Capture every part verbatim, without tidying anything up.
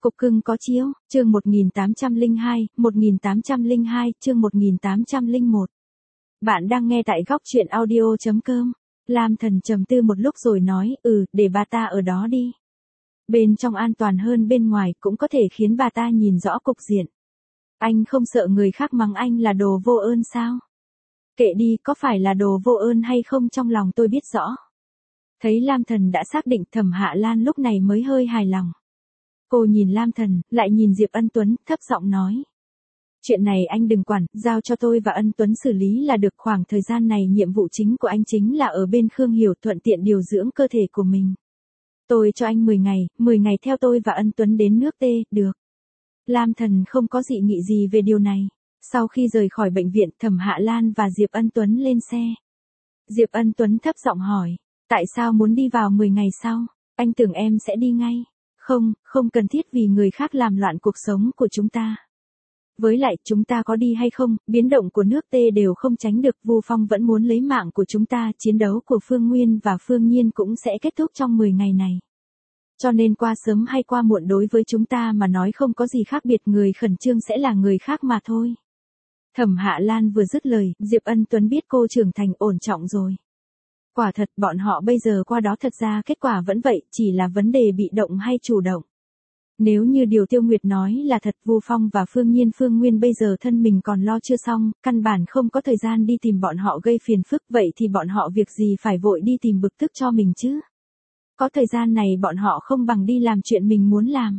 Cục cưng có chiếu, chương một nghìn tám trăm lẻ hai, một nghìn tám trăm lẻ hai, chương một nghìn tám trăm lẻ một. Bạn đang nghe tại góc truyện audio chấm com. Lam Thần trầm tư một lúc rồi nói, ừ, để bà ta ở đó đi. Bên trong an toàn hơn bên ngoài, cũng có thể khiến bà ta nhìn rõ cục diện. Anh không sợ người khác mắng anh là đồ vô ơn sao? Kệ đi, có phải là đồ vô ơn hay không trong lòng tôi biết rõ. Thấy Lam Thần đã xác định, Thẩm Hạ Lan lúc này mới hơi hài lòng. Cô nhìn Lam Thần, lại nhìn Diệp Ân Tuấn, thấp giọng nói. Chuyện này anh đừng quản, giao cho tôi và Ân Tuấn xử lý là được. Khoảng thời gian này nhiệm vụ chính của anh chính là ở bên Khương Hiểu, thuận tiện điều dưỡng cơ thể của mình. Tôi cho anh mười ngày, mười ngày theo tôi và Ân Tuấn đến nước T, được. Lam Thần không có dị nghị gì về điều này. Sau khi rời khỏi bệnh viện, Thẩm Hạ Lan và Diệp Ân Tuấn lên xe. Diệp Ân Tuấn thấp giọng hỏi, tại sao muốn đi vào mười ngày sau? Anh tưởng em sẽ đi ngay. Không, không cần thiết vì người khác làm loạn cuộc sống của chúng ta. Với lại, chúng ta có đi hay không, biến động của nước T đều không tránh được. Vu Phong vẫn muốn lấy mạng của chúng ta, chiến đấu của Phương Nguyên và Phương Nhiên cũng sẽ kết thúc trong mười ngày này. Cho nên qua sớm hay qua muộn đối với chúng ta mà nói không có gì khác biệt, người khẩn trương sẽ là người khác mà thôi. Thẩm Hạ Lan vừa dứt lời, Diệp Ân Tuấn biết cô trưởng thành ổn trọng rồi. Quả thật, bọn họ bây giờ qua đó thật ra kết quả vẫn vậy, chỉ là vấn đề bị động hay chủ động. Nếu như điều Tiêu Nguyệt nói là thật, Vu Phong và Phương Nhiên Phương Nguyên bây giờ thân mình còn lo chưa xong, căn bản không có thời gian đi tìm bọn họ gây phiền phức, vậy thì bọn họ việc gì phải vội đi tìm bực tức cho mình chứ? Có thời gian này bọn họ không bằng đi làm chuyện mình muốn làm.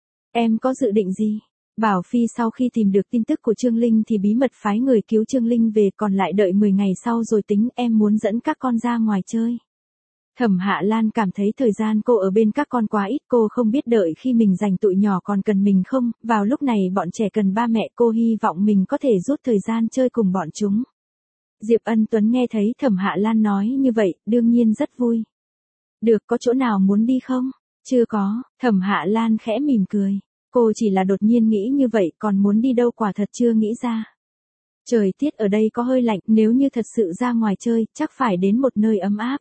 Em có dự định gì? Bảo Phi sau khi tìm được tin tức của Trương Linh thì bí mật phái người cứu Trương Linh về, còn lại đợi mười ngày sau rồi tính. Em muốn dẫn các con ra ngoài chơi. Thẩm Hạ Lan cảm thấy thời gian cô ở bên các con quá ít, cô không biết đợi khi mình dành tụi nhỏ còn cần mình không, vào lúc này bọn trẻ cần ba mẹ, cô hy vọng mình có thể rút thời gian chơi cùng bọn chúng. Diệp Ân Tuấn nghe thấy Thẩm Hạ Lan nói như vậy, đương nhiên rất vui. Được, có chỗ nào muốn đi không? Chưa có, Thẩm Hạ Lan khẽ mỉm cười. Cô chỉ là đột nhiên nghĩ như vậy, còn muốn đi đâu quả thật chưa nghĩ ra. Trời tiết ở đây có hơi lạnh, nếu như thật sự ra ngoài chơi, chắc phải đến một nơi ấm áp.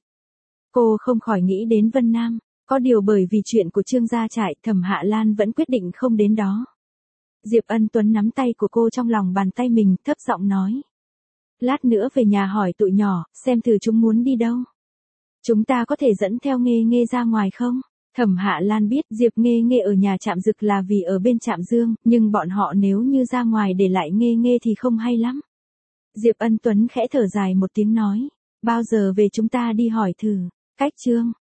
Cô không khỏi nghĩ đến Vân Nam, có điều bởi vì chuyện của Trương gia trại, Thẩm Hạ Lan vẫn quyết định không đến đó. Diệp Ân Tuấn nắm tay của cô trong lòng bàn tay mình, thấp giọng nói. Lát nữa về nhà hỏi tụi nhỏ, xem thử chúng muốn đi đâu. Chúng ta có thể dẫn theo Nghê Nghê ra ngoài không? Thẩm Hạ Lan biết Diệp Nghê Nghê ở nhà Trạm Dực là vì ở bên Trạm Dương, nhưng bọn họ nếu như ra ngoài để lại Nghê Nghê thì không hay lắm. Diệp Ân Tuấn khẽ thở dài một tiếng nói, bao giờ về chúng ta đi hỏi thử. Cách Trương,